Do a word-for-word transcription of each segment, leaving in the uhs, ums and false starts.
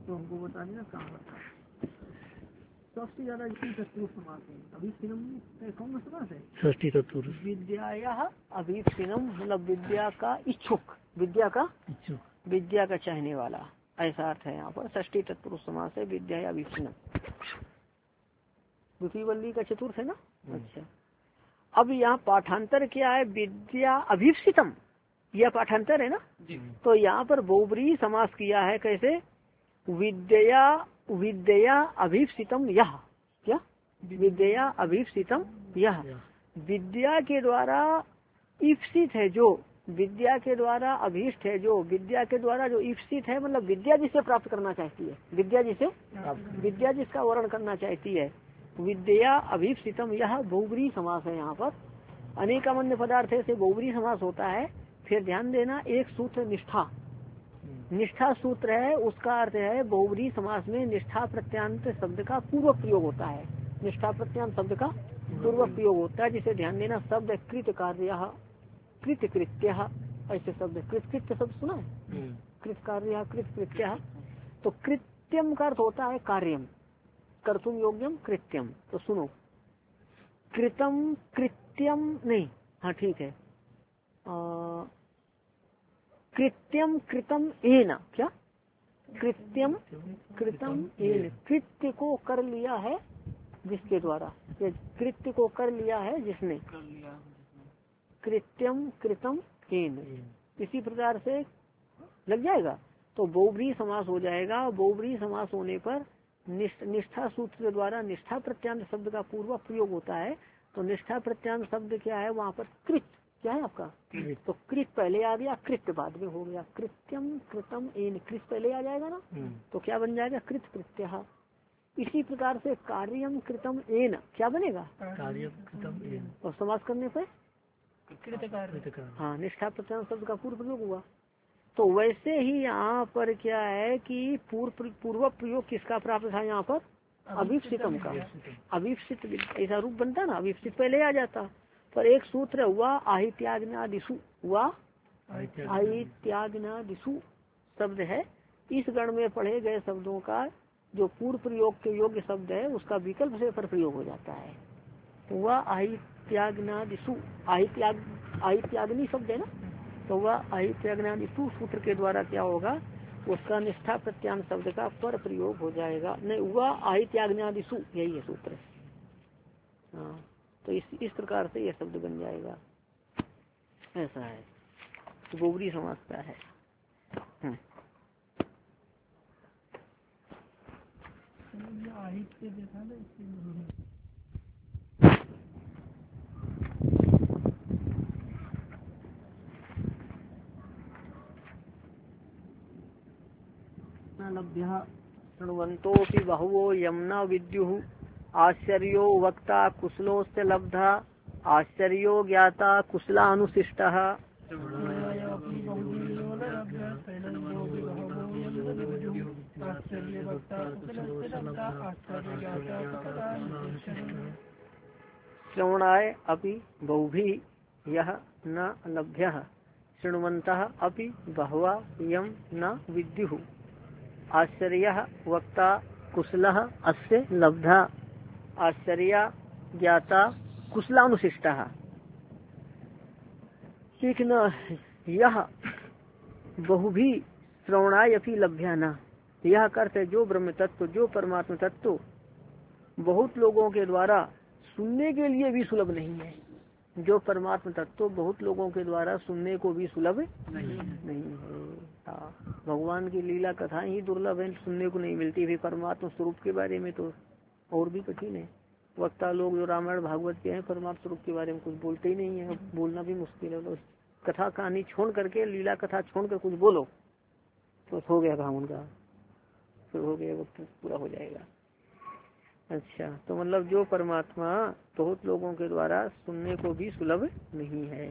तो हमको बता देना कहाँ बता। सबसे ज्यादा जिसमें तत्पुरुष समास है। अभिप्सिनम कौन सा समास है? षष्ठी तत्पुरुष। विद्या अभिप्सिनम मतलब विद्या का इच्छुक, विद्या का इच्छुक, विद्या का चाहने वाला, ऐसा अर्थ है यहाँ पर। षष्ठी तत्पुरुष समास है विद्या अभिप्सिनम। द्वितीय वल्ली का चतुर्थ है ना। अच्छा, अब यहाँ पाठांतर क्या है? विद्या अभिप्सितम, यह पाठांतर है ना। तो यहाँ पर बहुब्रीहि समास किया है। कैसे? विद्या विद्या अभिप्सितम यह, क्या? विद्या अभिप्सितम यह, विद्या के द्वारा ईप्सित है जो, विद्या के द्वारा अभीष्ट है जो, विद्या के द्वारा जो ईप्सित है, मतलब विद्या जिसे प्राप्त करना चाहती है, विद्या जिसे विद्या जिसका वर्ण करना चाहती है। विद्या अभिप्सितम यह बहुब्रीहि समास है यहाँ पर। अनेकामन्य पदार्थ से बहुब्रीहि समास होता है। फिर ध्यान देना, एक सूत्र निष्ठा, निष्ठा सूत्र है, उसका अर्थ है बहुब्रीहि समास में निष्ठा प्रत्यांत शब्द का पूर्व प्रयोग होता है। निष्ठा प्रत्यांत शब्द का पूर्व प्रयोग होता है, जिसे ध्यान देना। शब्द कृत कार्य, कृत कृत्य, ऐसे शब्द कृत कृत्य शब्द सुना है? कृत कार्य, कृत कृत्य। तो कृत्यम का अर्थ होता है कार्यम, कर्तुम योग्यम कृत्यम। तो सुनो, कृतम कृत्यम नहीं, हाँ ठीक है, आ, कृत्यम कृतम एन, क्या? कृत्यम कृतम एन, कृत्य को कर लिया है जिसके द्वारा, कृत्य को कर लिया है जिसने, कृत्यम कृतम एन, इसी प्रकार से लग जाएगा। तो बहुब्रीहि समास हो जाएगा। बहुब्रीहि समास होने पर निष्ठा सूत्र के द्वारा निष्ठा प्रत्यांत शब्द का पूर्व प्रयोग होता है। तो निष्ठा प्रत्यांत शब्द क्या है वहाँ पर? कृत, क्या है आपका? तो कृत पहले आ गया, कृत्य बाद में हो गया। कृत्यम कृतम एन, कृत पहले आ जाएगा ना, तो क्या बन जाएगा? कृत कृत्य। इसी प्रकार से कार्यम कृतम एन क्या बनेगा? कार्यम कृतम एन, और समास करने पर हाँ निष्ठा प्रत्यांत शब्द का पूर्व प्रयोग हुआ। तो वैसे ही यहाँ पर क्या है कि पूर्व पूर्व प्रयोग किसका प्राप्त था यहाँ पर? अभिप्सितम का। अभिप्सित ऐसा रूप बनता ना, अभिप्सित पहले आ जाता। पर एक सूत्र हुआ आहित्याग्नादिषु, हुआ आहित्याग्नादिषु शब्द है। इस गण में पढ़े गए शब्दों का जो पूर्व प्रयोग के योग्य शब्द है उसका विकल्प से पर प्रयोग हो जाता है। हुआ आहित्याग्नादिषु, आहित्याग आहित्याग्नि शब्द है ना, तो वह आहित्याग्नादिषु सूत्र के द्वारा क्या होगा? उसका निष्ठा प्रत्यांत शब्द का पर प्रयोग हो जाएगा। नहीं हुआ आहित्याग्नादिषु, यही है सूत्र। हाँ, तो इस इस प्रकार से यह शब्द बन जाएगा। ऐसा है, तो बहुब्रीहि समास का है। लभ्यः शृण्वन्तोऽपि बहवो यम्ना विद्युः आश्चर्यो वक्ता कुशलोस्य लब्धा आश्चर्यो ज्ञाता कुशलानुशिष्टः। श्रवणाय अपि बहुभिः यः न लभ्यः शृण्वन्तः अपि बहवः यं न विद्युः आश्चर्यः वक्ता कुशलः अस्य लब्धा आश्चर्य ज्ञाता कुशलानुशिष्टः। ठीक न, यह बहुभी श्रवणाय अपि लभ्या न, यह अर्थ है जो ब्रह्म तत्व, जो परमात्मा तत्व बहुत लोगों के द्वारा सुनने के लिए भी सुलभ नहीं है। जो परमात्मा तत्व बहुत लोगों के द्वारा सुनने को भी सुलभ नहीं, नहीं है। हाँ, भगवान की लीला कथाएं ही दुर्लभ है, सुनने को नहीं मिलती। भी परमात्मा स्वरूप के बारे में तो और भी कठिन है। वक्ता लोग जो रामायण भागवत के हैं परमात्मा स्वरूप के बारे में कुछ बोलते ही नहीं है, बोलना भी मुश्किल है। तो कथा कहानी छोड़ करके, लीला कथा छोड़ कर कुछ बोलो तो हो गया काम उनका, फिर हो गया, वक्त पूरा हो जाएगा। अच्छा, तो मतलब जो परमात्मा बहुत लोगों के द्वारा सुनने को भी सुलभ नहीं है।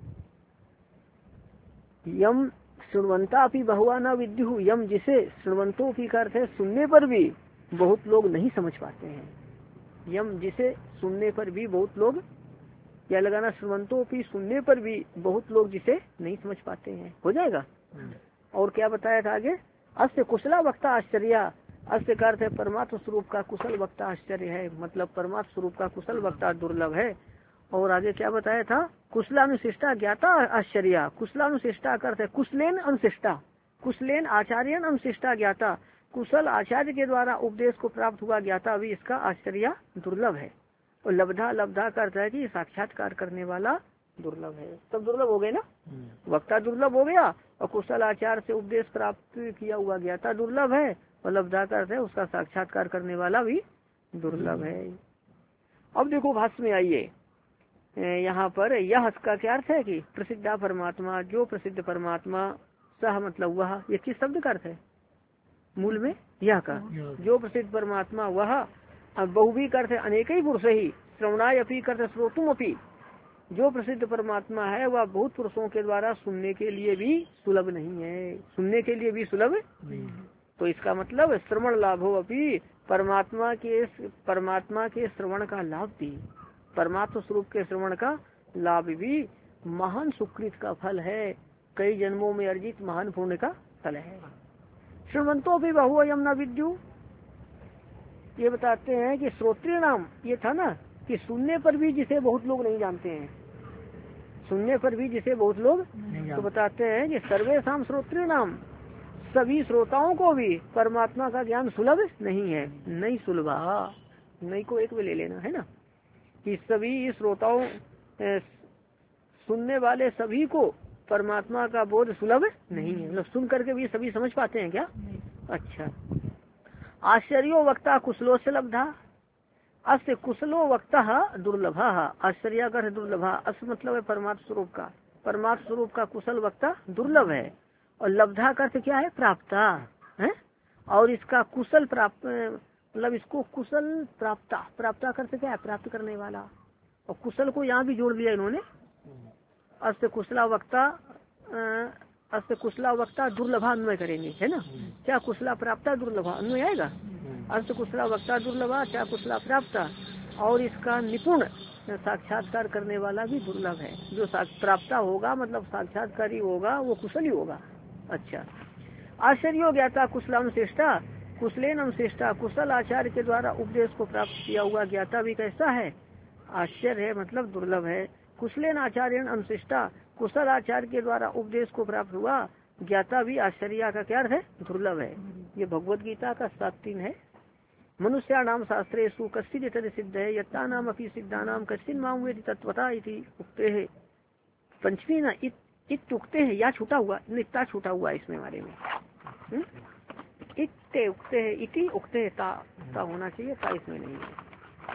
यम श्रृण्वन्ता अपि बहुवा न विद्युः, यम जिसे श्रृण्वन्तों की अर्थ है सुनने पर भी बहुत लोग नहीं समझ पाते हैं। यम जिसे सुनने पर भी बहुत लोग, क्या लगाना? श्रृण्वन्तों की सुनने पर भी बहुत लोग जिसे नहीं समझ पाते हैं। हो जाएगा। और क्या बताया था आगे? अस्य कुशला वक्ता आश्चर्य, अस्य का अर्थ है परमात्म स्वरूप का कुशल वक्ता आश्चर्य है, मतलब परमात्म स्वरूप का कुशल वक्ता दुर्लभ है। और आगे क्या बताया था, कुशलानुशिष्टा ज्ञाता आश्चर्य, कुशलानुशिष्टा का अर्थ है कुशलेन अनुशिष्टा, कुशलेन आचार्यन अनुशिष्टा ज्ञाता, कुशल आचार्य के द्वारा उपदेश को प्राप्त हुआ ज्ञाता भी इसका आश्चर्य दुर्लभ है। और लब्धा, लब्धा का अर्थ है कि साक्षात्कार करने वाला दुर्लभ है। सब दुर्लभ हो गए ना, वक्ता दुर्लभ हो गया और कुशल आचार्य से उपदेश प्राप्त किया हुआ ज्ञाता दुर्लभ है, और लब्धा का अर्थ है उसका साक्षात्कार करने वाला भी दुर्लभ है। अब देखो भाष्य में आइए, यहाँ पर यह का क्या अर्थ है कि प्रसिद्धा परमात्मा, जो प्रसिद्ध परमात्मा, सह मतलब वह, ये किस शब्द का अर्थ है मूल में, यह का, जो प्रसिद्ध परमात्मा वह, बहुवी का अर्थ है अनेक ही पुरुष ही, श्रवणाय अपी का अर्थ है श्रोतुम अपी, जो प्रसिद्ध परमात्मा है वह बहुत पुरुषों के द्वारा सुनने के लिए भी सुलभ नहीं है, सुनने के लिए भी सुलभ नहीं। तो इसका मतलब श्रवण लाभो अपी, परमात्मा के परमात्मा के श्रवण का लाभ भी, परमात्मा स्वरूप के श्रवण का लाभ भी महान सुकृत का फल है, कई जन्मों में अर्जित महान पुण्य का फल है। श्रवंतो भी बहु यमुना विद्यु, ये बताते हैं कि श्रोत्रिय नाम, ये था ना कि सुनने पर भी जिसे बहुत लोग नहीं जानते हैं, सुनने पर भी जिसे बहुत लोग, तो बताते हैं कि सर्वेषाम श्रोत्रिय नाम, सभी श्रोताओं को भी परमात्मा का ज्ञान सुलभ नहीं है, नहीं सुलभा, नहीं को एक में ले लेना है ना, कि सभी श्रोताओं सुनने वाले सभी को परमात्मा का बोध सुलभ नहीं है, मतलब सुन करके भी सभी समझ पाते हैं क्या? अच्छा, आश्चर्यो वक्ता कुशलो से लब्धा, अस्य कुशलो वक्ता दुर्लभा, आश्चर्य का दुर्लभा, अस मतलब है परमात्म स्वरूप का, परमात्म स्वरूप का कुशल वक्ता दुर्लभ है, और लब्धा का अर्थ क्या है प्राप्ता है, और इसका कुशल प्राप्त मतलब इसको कुशल प्राप्ता, प्राप्ता का अर्थ क्या है प्राप्त करने वाला, और कुशल को यहाँ भी जोड़ दिया इन्होंने, अस्य कुशला वक्ता, अस्य कुशला वक्ता दुर्लभा अन्वय करेंगे है ना, क्या कुशला प्राप्ता दुर्लभा अन्वय आएगा, अस्य कुशला वक्ता दुर्लभा क्या कुशला प्राप्ता, और इसका निपुण साक्षात्कार करने वाला भी दुर्लभ है, जो प्राप्ता होगा मतलब साक्षात्कारी होगा वो कुशल ही होगा। अच्छा, आश्चर्यो ज्ञाता कुशलानुश्रेष्ठा, कुशलेन अनुश्रेष्ठा, कुशल आचार्य के द्वारा उपदेश को प्राप्त किया हुआ ज्ञाता भी कैसा है, आश्चर्य है मतलब दुर्लभ है। कुशलेन आचार्य अनुशिष्टा, कुशल आचार्य के द्वारा उपदेश को प्राप्त हुआ ज्ञाता भी आश्चर्य का क्या है दुर्लभ है। ये भगवत गीता का सात तीन है। मनुष्या नाम शास्त्रेषु कश्चित् तद सिद्ध है, यत्ता नाम अपि सिद्धा नाम कश्चिन् माम वेति तत्वता इति उक्ते है। पंचमी ना इत, इत उक्ते है, या छूटा हुआ नित्ता छूटा हुआ इसमें हमारे में, इत्ते उक्ते है, इति उक्ते है, ता, ता होना चाहिए, ता इसमें नहीं है।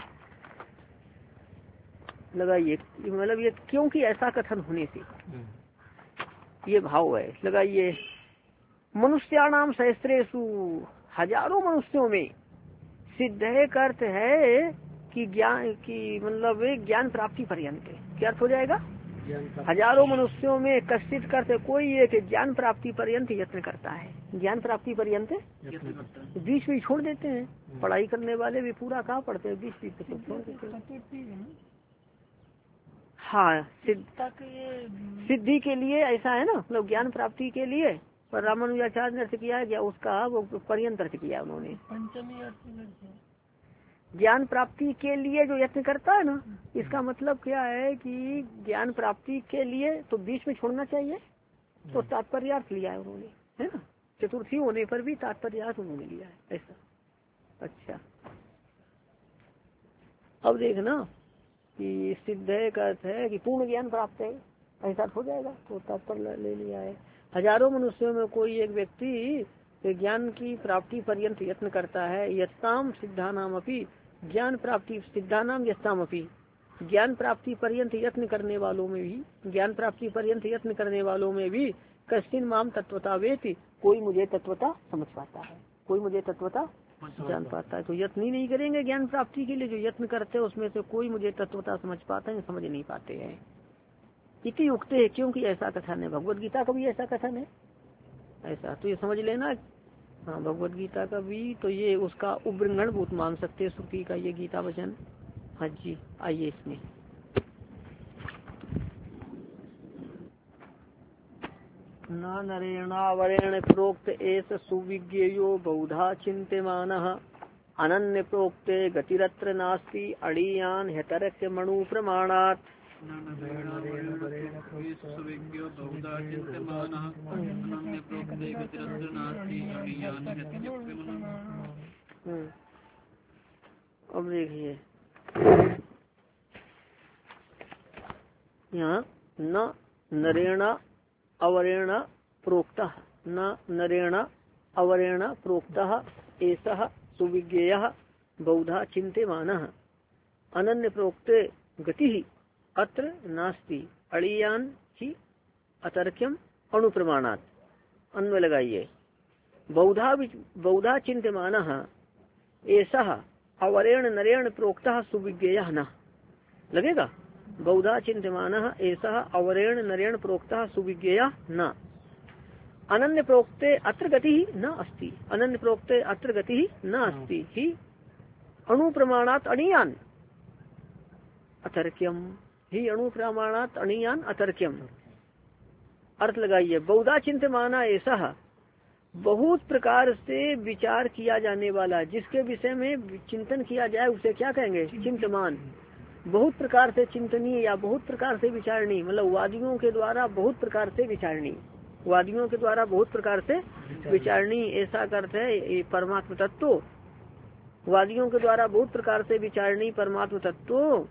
लगाइए मतलब ये क्योंकि ऐसा कथन होने से ये भाव है, लगाइए मनुष्याणाम सहस्रेषु, हजारों मनुष्यों में, सिद्ध है का अर्थ है कि ज्ञान की मतलब ज्ञान प्राप्ति पर्यंत, क्या अर्थ हो जाएगा, हजारों मनुष्यों में कश्चित करते कोई एक ज्ञान प्राप्ति पर्यंत यत्न करता है, ज्ञान प्राप्ति पर्यंत बीच में छोड़ देते हैं, पढ़ाई करने वाले भी पूरा कहाँ पढ़ते हैं, बीच बीच में छोड़ देते हैं। हाँ, सिद्धि के लिए ऐसा है ना, मतलब ज्ञान प्राप्ति के लिए, पर रामानुजाचार्य ने अर्थ किया है क्या उसका, वो पर्यंत अर्थ किया उन्होंने, ज्ञान प्राप्ति के लिए जो यत्न करता है ना, इसका मतलब क्या है कि ज्ञान प्राप्ति के लिए तो बीच में छोड़ना चाहिए, तो तात्पर्यार्थ लिया है उन्होंने, है ना, चतुर्थी होने पर भी तात्पर्यार्थ उन्होंने लिया है ऐसा। अच्छा, अब देखना कि सिद्ध है का अर्थ है कि पूर्ण ज्ञान प्राप्त है, ऐसा हो जाएगा, तो तात्पर्य ले लिया है। हजारों मनुष्यों में कोई एक व्यक्ति ज्ञान की प्राप्ति पर्यंत यत्न करता है, यत्ताम सिद्धानाम अपि, ज्ञान प्राप्ति सिद्धानाम यत्ताम अपि, ज्ञान प्राप्ति पर्यंत यत्न करने वालों में भी, ज्ञान प्राप्ति पर्यंत यत्न करने वालों में भी कश्चिन माम तत्वता वेति, कोई मुझे तत्वता समझ पाता है, कोई मुझे तत्वता जान पाता है। तो यत्न ही नहीं करेंगे ज्ञान प्राप्ति के लिए, जो यत्न करते हैं उसमें से कोई मुझे तत्वता समझ पाता है, समझ नहीं पाते हैं। इति उक्ते है, क्योंकि ऐसा कथन है, भगवत गीता का भी ऐसा कथन है ऐसा, तो ये समझ लेना। हाँ, भगवत गीता का भी, तो ये उसका उब्रंगण भूत मान सकते हैं श्रुति का ये गीता वचन। हाँ जी, आइए इसमें न नरेणावरेण प्रोक्त एस सुविज्ञेयो बहुधा चिन्त्यमानः अनन्य प्रोक्ते गतिरत्र नास्ति अड़ीयान हेतरक्य मणु प्रमाणात्। अब देखिए यहाँ न नरेण अवरेण प्रोक्तः न नरेण अवरेण प्रोक्तः एषः सुविज्ञेयः बहुधा चिन्त्यमानः अनन्य प्रोक्ते गति अत्र नास्ति अड़ीयान ही अतर्क्यम अणुप्रमाणात्। अन्वय लगाइए। बहुधा बहुधा चिन्त्यमानः एषः अवरेण नरेण प्रोक्तः सुविज्ञेयः न लगेगा। बहुधा चिन्त्यमानः एषः अवरेण नरेण प्रोक्तः सुविज्ञेयः न अनन्य प्रोक्ते अत्र गति न अस्ति अनन्य प्रोक्ते अत्र गति न अस्ति ही अणुप्रमाणात् अणीयान अतर्क्यम ही अणुप्रमाणात् अणीयान अतर्क्यम। अर्थ लगाइए। बहुधा चिन्त्यमाना ऐसा बहुत प्रकार से विचार किया जाने वाला, जिसके विषय में चिंतन किया जाए उसे क्या कहेंगे? चिंतमान। बहुत प्रकार से चिंतनीय या बहुत प्रकार से विचारणी, मतलब वादियों के द्वारा बहुत प्रकार से विचारणी, वादियों के द्वारा बहुत प्रकार से विचारणी ऐसा करते है परमात्म तत्व। वादियों के द्वारा बहुत प्रकार से विचारणी परमात्म तत्व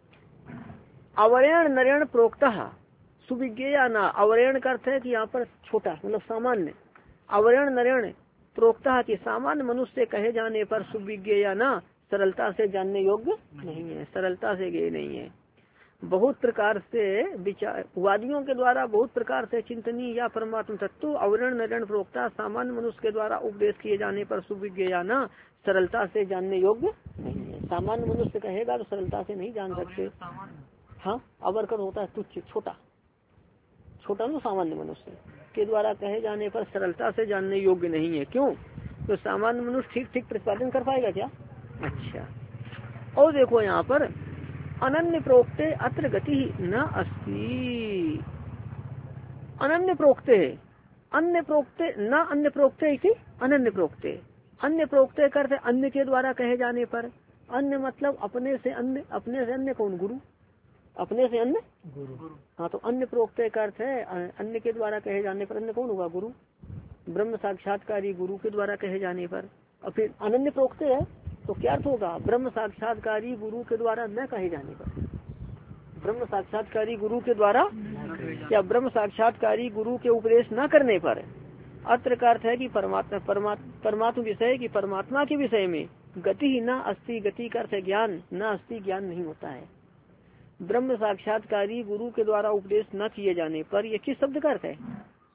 अवरेण नरेण प्रोक्तः सुविज्ञेया न। अवरेण का अर्थ है कि यहाँ पर छोटा मतलब सामान्य, अवरेण नरेण प्रोक्तः की सामान्य मनुष्य कहे जाने पर सुविज्ञेया न सरलता से जानने योग्य नहीं है, सरलता से गए नहीं है। बहुत प्रकार से विचार वादियों के द्वारा बहुत प्रकार से चिंतनीय या परमात्म तत्व अवरेण नरेण प्रोक्ता सामान्य मनुष्य के द्वारा उपदेश किए जाने पर सुविज्ञेया न सरलता से जानने योग्य नहीं है। सामान्य मनुष्य कहेगा तो सरलता से नहीं जान सकते। हाँ, अवरकर होता है तुच्छ, छोटा छोटा ना सामान्य मनुष्य के द्वारा कहे जाने पर सरलता से जानने योग्य नहीं है। क्यों? तो सामान्य मनुष्य ठीक ठीक प्रतिपादन कर पाएगा क्या? अच्छा, और देखो यहाँ पर अनन्य प्रोक्ते अत्र गति न अस्ति। अनन्य प्रोक्ते अन्य प्रोक्ते न अन्य प्रोक्ते इति अनन्य प्रोक्ते। अन्य प्रोक्ते करते अन्य के द्वारा कहे जाने पर। अन्य मतलब अपने से अन्य, अपने से अन्य कौन? गुरु। अपने से अन्य गुरु। हाँ, तो अन्य प्रोक्ते का अर्थ है अन्य के द्वारा कहे जाने पर। अन्य कौन होगा? गुरु। ब्रह्म साक्षात्कारी गुरु के द्वारा कहे जाने पर। और फिर अनन्य प्रोक्ते है तो क्या अर्थ होगा? ब्रह्म साक्षात्कारी गुरु के द्वारा न कहे जाने पर। ब्रह्म साक्षात्कारी गुरु के द्वारा या ब्रह्म साक्षात्कारी गुरु के उपदेश न करने पर। अत्र का अर्थ है कि परमात्मा परमात्मा विषय की परमात्मा के विषय में गति ही न अस्ति। गति का अर्थ है ज्ञान, न अस्ति ज्ञान नहीं होता है। ब्रह्म साक्षात्कारी गुरु के द्वारा उपदेश न किए जाने पर यह किस शब्द का अर्थ है?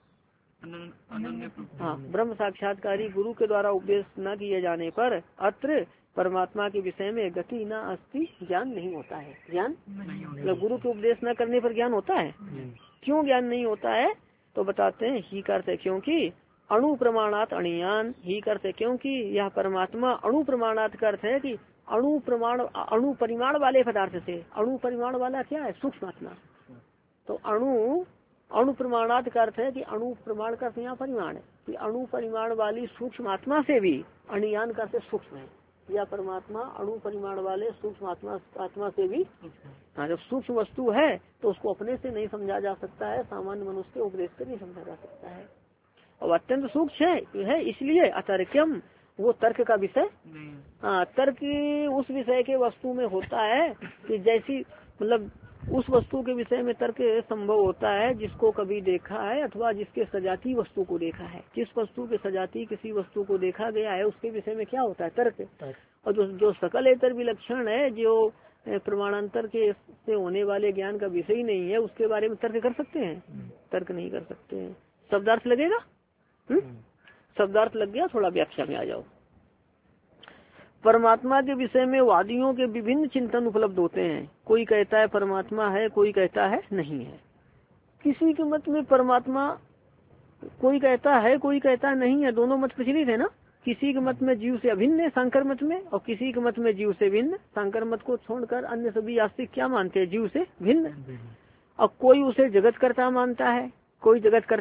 हाँ, ब्रह्म साक्षात्कारी गुरु के द्वारा उपदेश न किए जाने पर अत्र परमात्मा के विषय में गति न अस्ति ज्ञान नहीं होता है। ज्ञान मतलब गुरु के उपदेश न करने पर ज्ञान होता है। क्यों ज्ञान नहीं होता है? तो बताते हैं। ही करते क्योंकि अणु प्रमाणात अणियान। ही करते क्योंकि यह परमात्मा अणु प्रमाणात का अर्थ है कि अणु प्रमाण अणु परिमाण वाले पदार्थ से। अणु परिमाण वाला क्या है? सूक्ष्म आत्मा। तो अणु अणु प्रमाणात का अर्थ है कि अणु प्रमाण का यहाँ परिमाण है कि अणु परिमाण वाली सूक्ष्म आत्मा से भी अणियान का अर्थ सूक्ष्म है। या परमात्मा अणु परिमाण वाले सूक्ष्म आत्मा आत्मा से भी। हाँ, जब सूक्ष्म वस्तु है तो उसको अपने से नहीं समझा जा सकता है, सामान्य मनुष्य के उपदेश से नहीं समझा जा सकता है। और अत्यंत सूक्ष्म है, है इसलिए अतर्क्यम वो तर्क का विषय। हाँ, तर्क उस विषय के वस्तु में होता है कि जैसी मतलब उस वस्तु के विषय में तर्क संभव होता है जिसको कभी देखा है अथवा जिसके सजाती वस्तु को देखा है। जिस वस्तु के सजाती किसी वस्तु को देखा गया है उसके विषय में क्या होता है? तर्क। और जो जो सकलेतर विलक्षण है, जो प्रमाणांतर के से होने वाले ज्ञान का विषय ही नहीं है, उसके बारे में तर्क कर सकते हैं? तर्क नहीं कर सकते हैं। शब्दार्थ लगेगा? शब्दार्थ लग गया, थोड़ा व्याख्या में आ जाओ। परमात्मा के विषय में वादियों के विभिन्न चिंतन उपलब्ध होते हैं। कोई कहता है परमात्मा है, कोई कहता है नहीं है। किसी के मत में परमात्मा कोई कहता है, कोई कहता नहीं है, दोनों मत प्रचलित है ना। किसी के मत में जीव से अभिन्न है शंकर मत में, और किसी के मत में जीव से भिन्न। शंकर मत को छोड़कर अन्य सभी आस्तिक क्या मानते हैं? जीव से भिन्न। और कोई उसे जगत कर्ता मानता है, कोई जगत कर्ता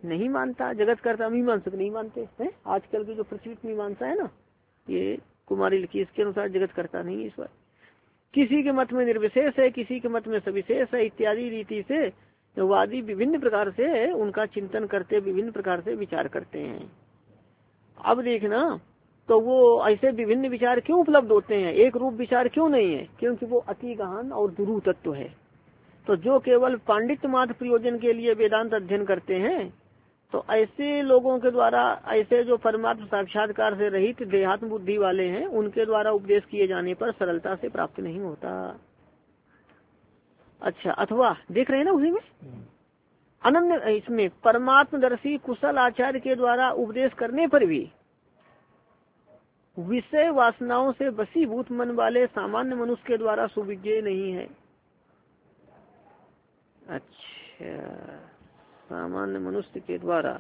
नहीं मानता, जगत कर्ता मीमांसक नहीं मानते हैं। आजकल की जो प्रचलित मीमांसा है ना, ये कुमारी लिखी, इसके अनुसार जगत कर्ता नहीं है ईश्वर। किसी के मत में निर्विशेष है, किसी के मत में सविशेष है इत्यादि रीति से वादी विभिन्न प्रकार से उनका चिंतन करते, विभिन्न प्रकार से विचार करते हैं। अब देखना, तो वो ऐसे विभिन्न विचार क्यों उपलब्ध होते हैं, एक रूप विचार क्यों नहीं है? क्योंकि वो अति गहन और दुरूह तत्व है। तो जो केवल पांडित्य मात्र प्रयोजन के लिए वेदांत अध्ययन करते हैं, तो ऐसे लोगों के द्वारा, ऐसे जो परमात्म साक्षात्कार से रहित देहात्म बुद्धि वाले हैं, उनके द्वारा उपदेश किए जाने पर सरलता से प्राप्त नहीं होता। अच्छा, अथवा देख रहे हैं ना उसी में अनन्य, इसमें परमात्मदर्शी कुशल आचार्य के द्वारा उपदेश करने पर भी विषय वासनाओं से वशीभूत मन वाले सामान्य मनुष्य के द्वारा सुविज्ञेय नहीं है। अच्छा, सामान्य मनुष्य के द्वारा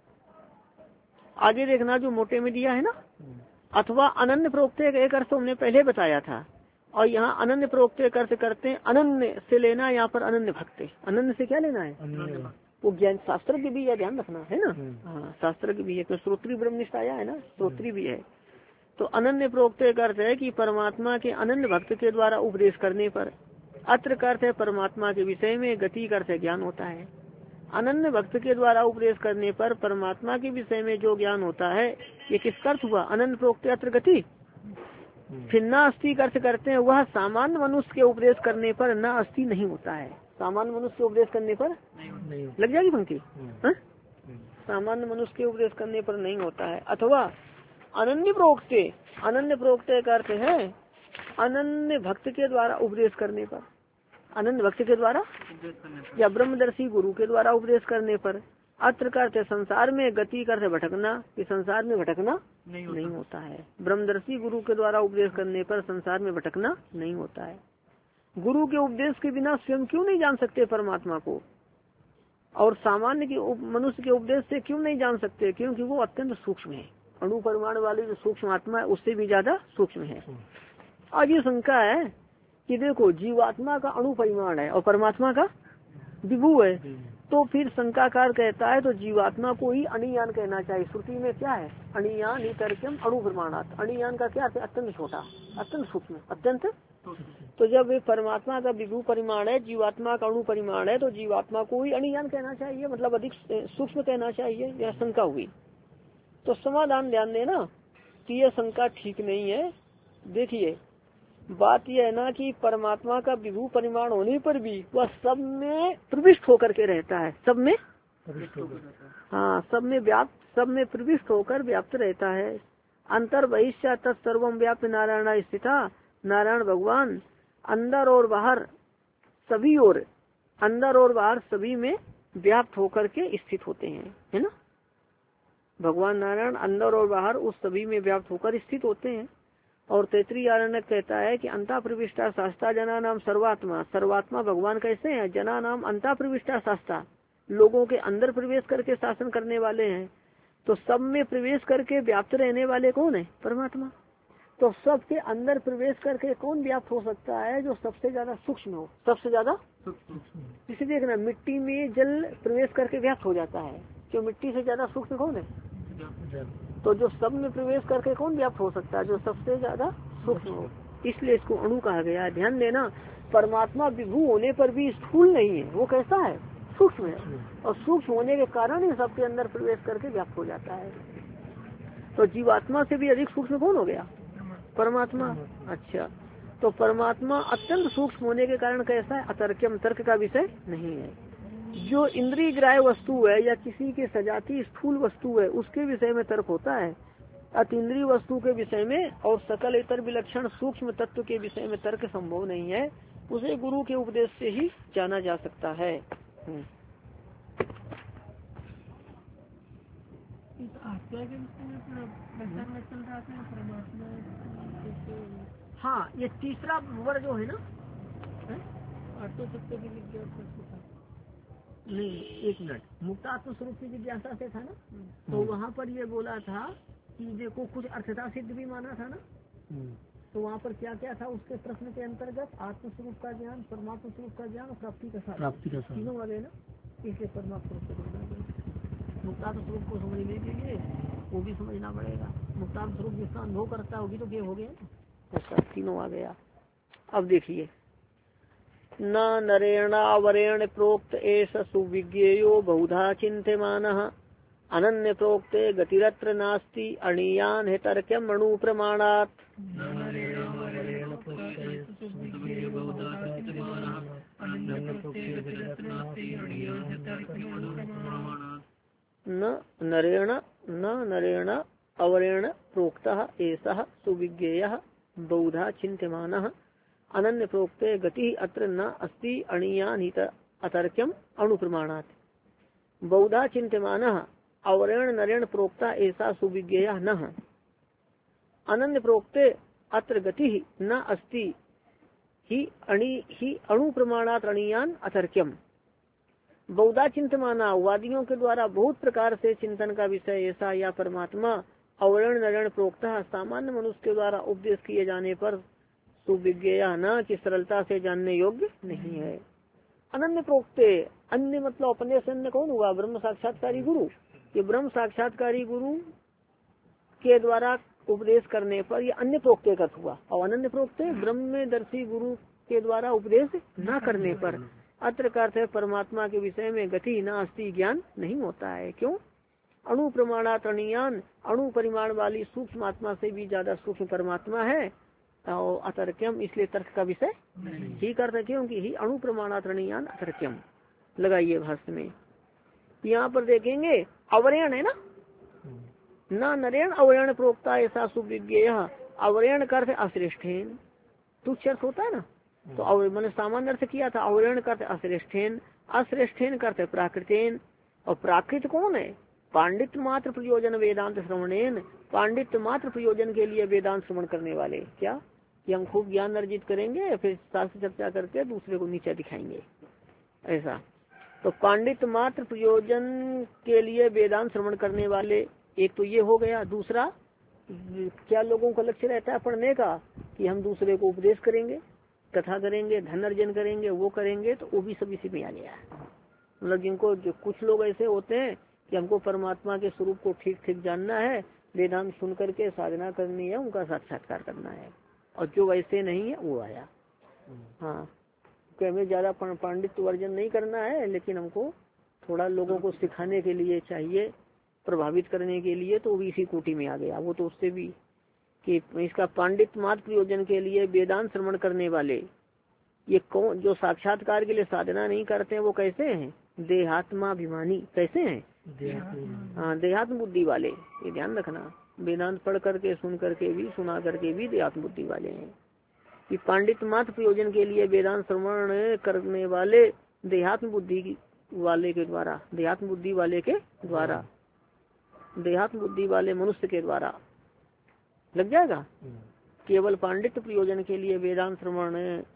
आगे देखना, जो मोटे में दिया है ना, अथवा अनन्य प्रोक्त एक अर्थ हमने पहले बताया था, और यहाँ अनन्य प्रोक्त अर्थ करते हैं। अनन्य से लेना यहाँ पर अनन्य भक्त, अनन्य से क्या लेना है? वो ज्ञान शास्त्र की भी है, ध्यान रखना है ना। हाँ, शास्त्र की भी है, श्रोत्री ब्रह्मनिष्ठ आया है ना, श्रोत्री भी है। तो अनन्य प्रोक्त अर्थ है कि परमात्मा के अनन्य भक्त के द्वारा उपदेश करने पर, अत्र का अर्थ है परमात्मा के विषय में, गति का अर्थ है ज्ञान होता है। अनन्य भक्त के द्वारा उपदेश करने पर परमात्मा के विषय में जो ज्ञान होता है, ये किसका अर्थ हुआ? अनन्य प्रोक्त अत्र गति। फिर न अस्थि का अर्थ करते हैं, वह सामान्य मनुष्य के उपदेश करने पर न अस्थि नहीं होता है। सामान्य मनुष्य के उपदेश करने पर नहीं लग जाएगी पंक्ति, सामान्य मनुष्य के उपदेश करने पर नहीं होता है। अथवा अनन्य प्रोक्त, अनन्य प्रोक्त का अर्थ है अनन्य भक्त के द्वारा उपदेश करने पर, अनन्य भक्त के द्वारा या ब्रह्मदर्शी गुरु के द्वारा उपदेश करने पर। अत्र का अर्थ संसार में, गति का अर्थ भटकना, कि संसार में भटकना नहीं होता, नहीं होता है। ब्रह्मदर्शी गुरु के द्वारा उपदेश करने पर संसार में भटकना नहीं होता है। गुरु के उपदेश के बिना स्वयं क्यों नहीं जान सकते परमात्मा को, और सामान्य के मनुष्य के उपदेश से क्यों नहीं जान सकते? क्योंकि वो अत्यंत सूक्ष्म है। अणु परमाणु वाली जो सूक्ष्म आत्मा है उससे भी ज्यादा सूक्ष्म है। आज ये शंका है कि देखो, जीवात्मा का अणु परिमाण है और परमात्मा का विभु है, तो फिर शंकाकार कहता है तो जीवात्मा को ही अणियान कहना चाहिए। श्रुति में क्या है? अणियान नितर्क्यम अणु प्रमाणात। अणियान का क्या है? अत्यंत छोटा, अत्यंत सूक्ष्म, अत्यंत। तो जब परमात्मा का विभु परिमाण है, जीवात्मा का अणु परिमाण है, तो जीवात्मा को ही अणियान कहना चाहिए, मतलब अधिक सूक्ष्म कहना चाहिए। यह शंका हुई। तो समाधान ध्यान देना कि यह शंका ठीक नहीं है। देखिए, बात यह है ना कि परमात्मा का विभु परिमाण होने पर भी वह सब में प्रविष्ट होकर के रहता है, सब में, हाँ, सब में व्याप्त, सब में प्रविष्ट होकर व्याप्त रहता है। अंतर बहिष्य तत्सर्वम व्याप्त नारायण स्थिता, नारायण भगवान अंदर और बाहर सभी ओर, अंदर और बाहर सभी में व्याप्त होकर के स्थित होते हैं, है ना। भगवान नारायण अंदर और बाहर उस सभी में व्याप्त होकर स्थित होते हैं। और तैतरीय आरण्यक कहता है कि अंता प्रविष्टा शास्त्रा जना नाम सर्वात्मा, सर्वात्मा भगवान कैसे हैं? जना नाम अंता प्रविष्टा शास्त्रा, लोगों के अंदर प्रवेश करके शासन करने वाले हैं। तो सब में प्रवेश करके व्याप्त रहने वाले कौन है? परमात्मा। तो सबके अंदर प्रवेश करके कौन व्याप्त हो सकता है? जो सबसे ज्यादा सूक्ष्म हो, सबसे ज्यादा। इसे देखना, मिट्टी में जल प्रवेश करके व्याप्त हो जाता है, क्यों? मिट्टी से ज्यादा सूक्ष्म कौन है? तो जो सब में प्रवेश करके कौन व्याप्त हो सकता है? जो सबसे ज्यादा सूक्ष्म हो, इसलिए इसको अणु कहा गया है। ध्यान देना, परमात्मा विभू होने पर भी स्थूल नहीं है, वो कैसा है? सूक्ष्म है। और सूक्ष्म होने के कारण ही सबके अंदर प्रवेश करके व्याप्त हो जाता है। तो जीवात्मा से भी अधिक सूक्ष्म कौन हो गया? परमात्मा। अच्छा, तो परमात्मा अत्यंत सूक्ष्म होने के कारण कैसा है? अतर्क्यम, तर्क का विषय नहीं है। जो इंद्रिय ग्राह्य वस्तु है या किसी के सजाती स्थूल वस्तु है, उसके विषय में तर्क होता है। अतीन्द्रिय वस्तु के विषय में और सकल इतर विलक्षण सूक्ष्म तत्व के विषय में तर्क संभव नहीं है। उसे गुरु के उपदेश से ही जाना जा सकता है। हाँ, ये तीसरा वर्ग जो है ना, आत्म सत्य की जिज्ञासा, नहीं, एक मिनट, मुक्तात्म स्वरूप की जिज्ञासा से था ना, तो वहाँ पर ये बोला था कि देखो कुछ अर्थता सिद्ध भी माना था ना। तो वहाँ पर क्या क्या था उसके प्रश्न के अंतर्गत? आत्म स्वरूप का ज्ञान, परमात्मा स्वरूप का ज्ञान और प्राप्ति का साथ, प्राप्ति का तीनों आ गए ना, इसलिए परमात्मा स्वरूप का ज्ञान। मुक्तात्म स्वरूप को समझने के लिए वो भी समझना पड़ेगा। मुक्तात्म स्वरूप जिसका अनुभव करता है वो भी तो ज्ञेय हो गया ना। ऐसा तीनों आ गया। अब देखिए, न नरेणावरेण प्रोक्त एष सुविज्ञेयो बहुधा चिन्त्यमानः अनन्य प्रोक्ते गतिरत्र नास्ति अणीयान हे तर्क्यम अणु प्रमाणात्। न नरेण न नरेण अवरेण प्रोक्तः एषः सुविज्ञेयः बहुधा चिन्त्यमानः अनन्य प्रोक्ते गति अत्र न अस्ति अणीयान हित अतर्क्यम अणुप्रमाणात्। बहुधा चिन्त्यमानः अवरेण नरेण प्रोक्ता ऐसा सुविज्ञेयः न अनन्य प्रोक्ते अत्र गति न अस्ति ही अणि ही अणु प्रमाणात् अणीयान अतर्क्यम। बहुधा चिंतमाना वादियों के द्वारा बहुत प्रकार से चिंतन का विषय ऐसा या परमात्मा अवरण नरण प्रोक्ता सामान्य मनुष्य के द्वारा उपदेश किए जाने पर सुविज्ञेय न की सरलता से जानने योग्य नहीं है। अनन्य प्रोक्ते, अन्य मतलब अपने से अन्य कौन हुआ? ब्रह्म साक्षात्कारी गुरु। ये ब्रह्म साक्षात्कारी गुरु के द्वारा उपदेश करने पर ये अन्य प्रोक्ते का हुआ। और अनन्य प्रोक्ते ब्रह्मदर्शी गुरु के द्वारा उपदेश न करने पर अत्र का अर्थ है परमात्मा के विषय में गति न अस्ति ज्ञान नहीं होता है। क्यों? अणु प्रमाणात अणीयान, अणु परिमाण वाली सूक्ष्म आत्मा से भी ज्यादा सूक्ष्म परमात्मा है और अतर्क्यम, इसलिए तर्क का विषय ही करते क्योंकि ही अणु प्रमाणात अणीयान अतर्क्यम। लगाइए भाष्य में, यहाँ पर देखेंगे अवरेण है ना, न नरेण अवरेण प्रोक्ता ऐसा सुविज्ञेय। अवरेण का अर्थ अश्रेष्ठेन, तुच्छ अर्थ होता है ना, तो मैंने सामान्य अर्थ किया था। अवरेण करते अश्रेष्ठेन, अश्रेष्ठेन करते प्राकृतेन। और प्राकृत कौन है? पांडित्य मात्र प्रयोजन वेदांत श्रवणेन, पांडित्य मात्र प्रयोजन के लिए वेदांत श्रवण करने वाले। क्या कि हम खूब ज्ञान अर्जित करेंगे फिर शास्त्र चर्चा करके दूसरे को नीचे दिखाएंगे, ऐसा। तो पांडित्य मात्र प्रयोजन के लिए वेदांत श्रवण करने वाले, एक तो ये हो गया। दूसरा, क्या लोगों का लक्ष्य रहता है पढ़ने का कि हम दूसरे को उपदेश करेंगे, कथा करेंगे, धन अर्जन करेंगे, वो करेंगे, तो वो भी सब इसी में आ गया है। मतलब जिनको जो कुछ लोग ऐसे होते हैं कि हमको परमात्मा के स्वरूप को ठीक ठीक जानना है, वेदांत सुन करके साधना करनी है, उनका साक्षात्कार करना है। और जो वैसे नहीं है वो आया, हाँ, कि हमें ज्यादा पांडित्य अर्जन नहीं करना है, लेकिन हमको थोड़ा लोगों को सिखाने के लिए चाहिए, प्रभावित करने के लिए, तो भी इसी कोटि में आ गया। वो तो उससे भी कि इसका पांडित्य मात्र प्रयोजन के लिए वेदांत श्रवण करने वाले, ये कौन? जो साक्षात्कार के लिए साधना नहीं करते हैं वो कैसे हैं? देहात्माभिमानी। कैसे हैं? हाँ, देहात्म बुद्धि वाले। ये ध्यान रखना, वेदांत पढ़ करके सुन करके भी सुना करके भी देहात्म बुद्धि वाले हैं। कि पांडित्य मात्र प्रयोजन के लिए वेदांत श्रवण करने वाले देहात्म बुद्धि वाले के द्वारा, देहात्म बुद्धि वाले के द्वारा, देहात्म बुद्धि वाले मनुष्य के द्वारा लग जाएगा। केवल पांडित्य प्रयोजन के लिए वेदांत श्रवण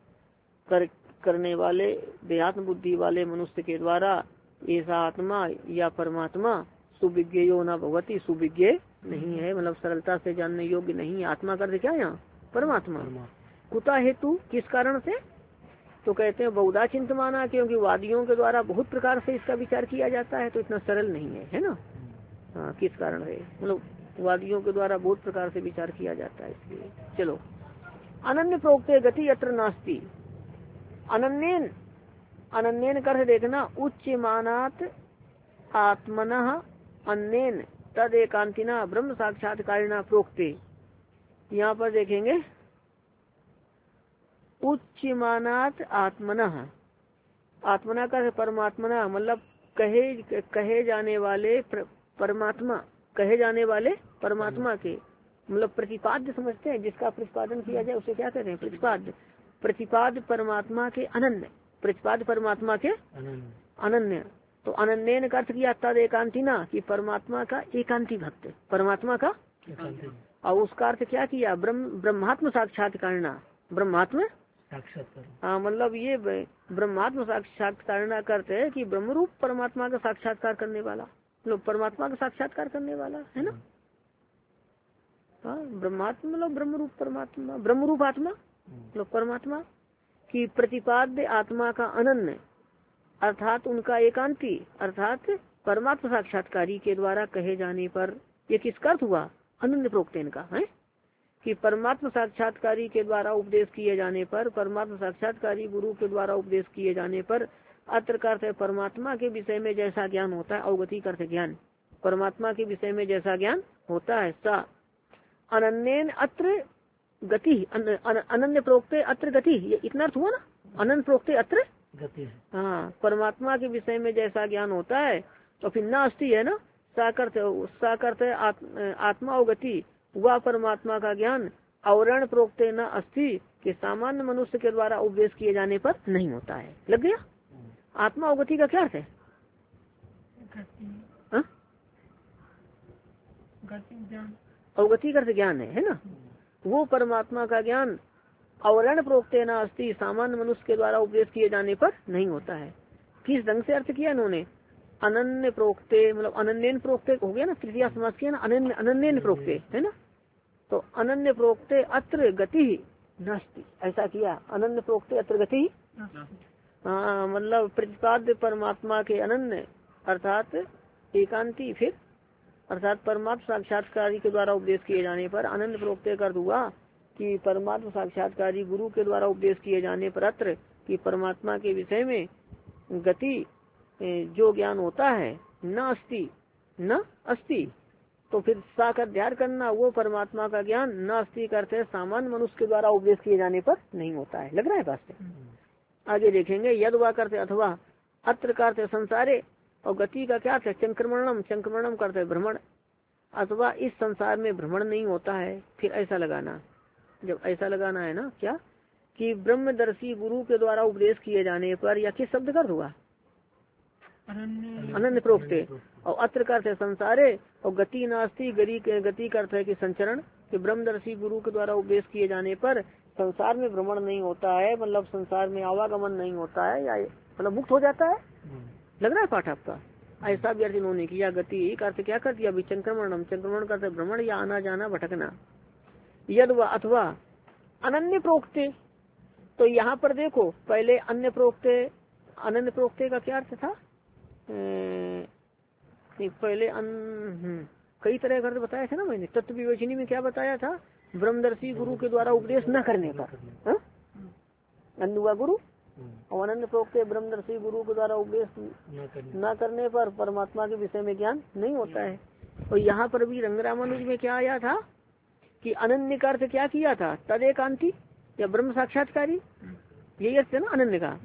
कर, करने वाले देहात्म बुद्धि वाले मनुष्य के द्वारा ऐसा आत्मा या परमात्मा सुविज्ञेयो न भगवती, सुविज्ञ नहीं है, मतलब सरलता से जानने योग्य नहीं। आत्मा करते क्या यहाँ? परमात्मा। कुता हेतु, किस कारण से? तो कहते हैं बहुधा चिंतमाना, क्योंकि वादियों के द्वारा बहुत प्रकार से इसका विचार किया जाता है, तो इतना सरल नहीं है, है ना। हाँ, किस कारण है? मतलब वादियों के द्वारा बहुत प्रकार से विचार किया जाता है, इसलिए। चलो, अनन्य प्रोक्ते गति अत्र नास्ति। अनन्यन, अनन्यन कर देखना, उच्च मानात आत्मनः अन्यन तद एकांतिना ब्रह्म साक्षात्कारिणा प्रोक्ते। यहाँ पर देखेंगे उच्च मानात आत्मनः, आत्मना का परमात्मना, मतलब कहे कहे जाने वाले परमात्मा, कहे जाने वाले परमात्मा के, मतलब प्रतिपाद्य समझते हैं, जिसका प्रतिपादन किया जाए उसे क्या कहते हैं? प्रतिपाद्य। प्रतिपाद्य परमात्मा के अनन्य, प्रतिपाद्य परमात्मा के अनन्य। तो अनन्य का अर्थ किया तद एकांतिना, कि परमात्मा का एकांती भक्त, परमात्मा का। और उसका अर्थ क्या किया? ब्रह्म ब्रह्मात्म साक्षात्कारना, ब्रह्मात्म साक्षात्कार। हाँ, मतलब ये ब्रह्मात्म साक्षात्कारना करते है कि ब्रह्म रूप परमात्मा का साक्षात्कार करने वाला, मतलब परमात्मा का साक्षात्कार करने वाला है ना। हाँ, ब्रह्मात्मा मतलब ब्रह्म रूप परमात्मा, ब्रह्म रूप आत्मा मतलब परमात्मा की प्रतिपाद्य आत्मा का अनन्य, अर्थात उनका एकांती, अर्थात परमात्मा साक्षात्कारी के द्वारा कहे जाने पर, ये किसका अर्थ हुआ? अनन्य प्रोक्तेन का है कि परमात्मा साक्षात्कारी के द्वारा उपदेश किए जाने पर, परमात्मा साक्षात्कारी गुरु के द्वारा उपदेश किए जाने पर, अत्र का अर्थ है परमात्मा के विषय में जैसा ज्ञान होता है, अवगति का अर्थ ज्ञान, परमात्मा के विषय में जैसा ज्ञान होता है, सा अनन्येन अत्र गति, अनन्य प्रोक्ते अत्र गति, ये इतना अर्थ हुआ ना, अनन्य प्रोक्ते अत्र गति। हाँ, परमात्मा के विषय में जैसा ज्ञान होता है, तो फिर न अस्थि है ना, साकर्थ साकर्थ आत्मा अवगति, वह परमात्मा का ज्ञान अवरण प्रोक्ते न अस्थि कि सामान्य मनुष्य के द्वारा उपदेश किए जाने पर नहीं होता है। लग गया? आत्मा अवगति का क्या अर्थ है? अवगति का अर्थ ज्ञान है, है ना। वो परमात्मा का ज्ञान अवरण प्रोक्ते न अस्थि, सामान्य मनुष्य के द्वारा उपदेश किए जाने पर नहीं होता है। किस ढंग से अर्थ किया इन्होंने? अनन्य प्रोक्ते, मतलब अनन्यन प्रोक्ते हो गया ना, तृतीया समास किया ना, अनन्य अनन्यन प्रोक्ते, है ना। तो अनन्य प्रोक्ते अत्र गति नास्ति, ऐसा किया। अनन्य प्रोक्ते अत्र गति, हाँ, मतलब प्रतिपाद्य परमात्मा के अनन्य अर्थात एकांती, फिर अर्थात परमात्मा साक्षात्कारी के द्वारा उपदेश किए जाने पर अनन्य प्रोक्ते कर हुआ कि परमात्मा साक्षात्कारी गुरु के द्वारा उपदेश किए जाने पर अत्र कि परमात्मा के विषय में गति जो ज्ञान होता है न अस्ति, न अस्ति, तो फिर सा का ध्यान करना, वो परमात्मा का ज्ञान न अस्ति करते सामान्य मनुष्य के द्वारा उपदेश किए जाने पर नहीं होता है। लग रहा है बात से? आगे देखेंगे, यद वा करते अथवा अत्र करते संसारे, और गति का क्या अर्थ है? चंक्रमणम, चंक्रमणम करते भ्रमण, अथवा इस संसार में भ्रमण नहीं होता है। फिर ऐसा लगाना, जब ऐसा लगाना है ना, क्या कि ब्रह्मदर्शी गुरु के द्वारा उपदेश किए जाने पर, या किस शब्द का हुआ? अनन्य प्रोक्ते, और अत्र करते संसारे, और गति नास्ति, गति गति करते है कि संचरण, कि ब्रह्मदर्शी गुरु के द्वारा उपदेश किए जाने पर संसार में भ्रमण नहीं होता है, मतलब संसार में आवागमन नहीं होता है, या मतलब मुक्त हो जाता है। लग रहा है पाठ आपका? ऐसा भी अर्थ इन्होंने किया। गति एक अर्थ क्या कर दिया? चंक्रमणम, चंक्रमण करते भ्रमण या आना जाना भटकना। यद व अथवा अनन्य प्रोक्ते, तो यहाँ पर देखो पहले अन्य प्रोक्ते, अनन्य प्रोक्ते का क्या अर्थ था? नहीं, पहले अन कई तरह का अर्थ बताया था ना मैंने। तत्व विवेचनी में क्या बताया था? ब्रह्मदर्शी गुरु के द्वारा उपदेश न करने पर, अनुवा गुरु, और अनन्य प्रोक्ते ब्रह्मदर्शी गुरु के द्वारा उपदेश न करने पर परमात्मा के विषय में ज्ञान नहीं होता है। और यहाँ पर भी रंगरामानुज में क्या आया था कि अनन्य का अर्थ क्या किया था? तदेकांती या ब्रह्म साक्षात्कारी, यही अर्थ है ना अनन्य का,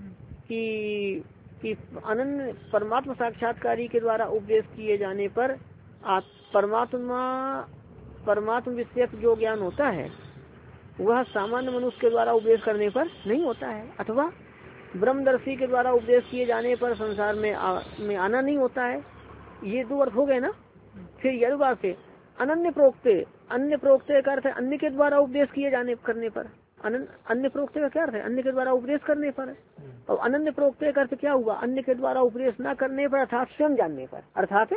कि कि अनन्य परमात्मा साक्षात्कारी के द्वारा उपदेश किए जाने पर आप परमात्मा परमात्मा विषयक जो ज्ञान होता है वह सामान्य मनुष्य के द्वारा उपदेश करने पर नहीं होता है। अथवा ब्रह्मदर्शी के द्वारा उपदेश किए जाने पर संसार में आ, में आना नहीं होता है। ये दो अर्थ हो गए ना। फिर यदवा से अनन्य प्रोक्ते, अन्य प्रोक्ते का अर्थ है अन्य के द्वारा उपदेश किए जाने करने पर। अन्य प्रोक्ते का क्या अर्थ है? अन्य के द्वारा उपदेश करने पर। और अनन्य प्रोक्ते का अर्थ क्या हुआ? अन्य के द्वारा उपदेश न करने पर, अर्थात स्वयं जानने पर। अर्थात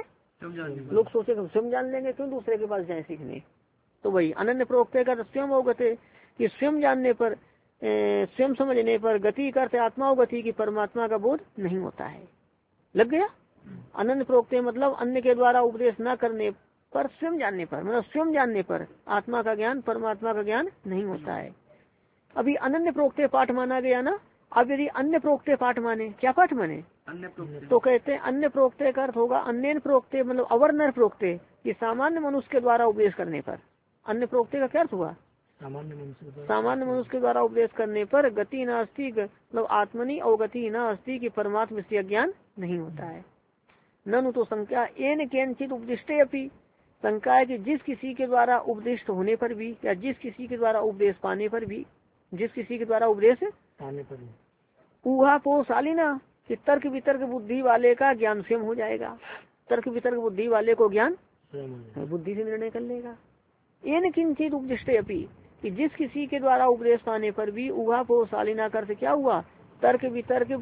लोग सोचे स्वयं जान लेंगे, क्यों दूसरे के पास जाए सीखने। तो वही अनन्य प्रोक्ते का स्वयं अवगत है कि स्वयं जानने पर, स्वयं समझने पर, गति करते आत्मा अवगति की परमात्मा का बोध नहीं होता है। लग गया? अनन्य प्रोक्ते मतलब अन्य के द्वारा उपदेश न करने पर, स्वयं जानने पर, मतलब स्वयं जानने पर आत्मा का ज्ञान, परमात्मा का ज्ञान नहीं होता है। अभी अनन्य प्रोक्ते पाठ माना गया ना। अब यदि अन्य प्रोक्ते पाठ माने, क्या पाठ माने? अन्य प्रोक्ते। तो कहते हैं अन्य प्रोक्ते का अर्थ होगा अन्य प्रोक्ते, मतलब अवर्णर प्रोक्ते, कि सामान्य मनुष्य के द्वारा उपदेश करने पर। अन्य प्रोक्ते का क्या अर्थ हुआ? सामान्य मनुष्य सामान्य मनुष्य के द्वारा उपदेश करने पर गति न अस्ति, मतलब आत्मनि अवगति न अस्ति की परमात्म विषय ज्ञान नहीं होता है। ननु तो संख्या एन केनचित उपदिष्टे अपि, शंका है कि जिस किसी के द्वारा उपदिष्ट होने पर भी, या जिस किसी के द्वारा उपदेश पाने पर भी, जिस किसी के द्वारा उपदेश पाने पर ऊहा पोशालिना, कि तर्क वितर्क बुद्धि वाले का ज्ञान स्वयं हो जाएगा। तर्क वितर्क बुद्धि वाले को ज्ञान बुद्धि से निर्णय कर लेगा। एन किंचित उपदिष्टे अपि, कि जिस किसी के द्वारा उपदेश पाने पर भी, ऊहा पोशालिना करते क्या हुआ? तर्क वितर्क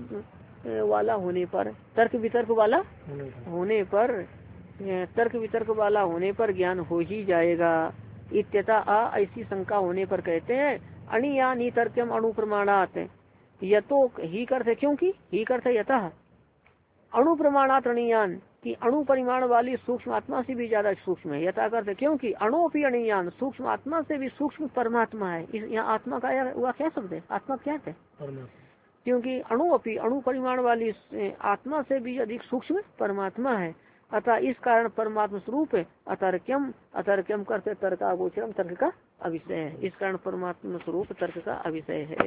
वाला होने पर, तर्क वितर्क वाला होने पर, तर्क वितर्क वाला होने पर ज्ञान हो ही जाएगा। इत्यता आ, ऐसी शंका होने पर कहते हैं अणिया नी तर्कम अणु प्रमाणात, यतो ही करते, क्योंकि ही करते यतः अणु प्रमाणात अणियान, कि अणु परिमाण वाली सूक्ष्म आत्मा से भी ज्यादा सूक्ष्म है, यथा करते क्योंकि अणुपि अणियान, सूक्ष्म आत्मा से भी सूक्ष्म परमात्मा है। इस यहाँ आत्मा का वह क्या शब्द है, आत्मा क्या है, क्योंकि अणुपि अणु परिमाण वाली आत्मा से भी अधिक सूक्ष्म परमात्मा है। अतः इस कारण परमात्मा स्वरूप अतर्क्यम, अतर्क्यम करते तर्क अगोचरम, तर्क का अविषय है। इस कारण परमात्मा स्वरूप तर्क का अविषय है।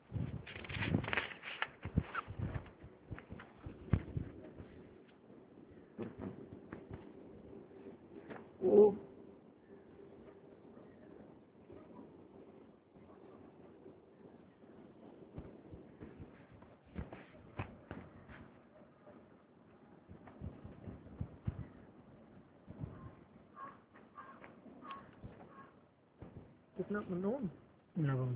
वो कितना नवम नवम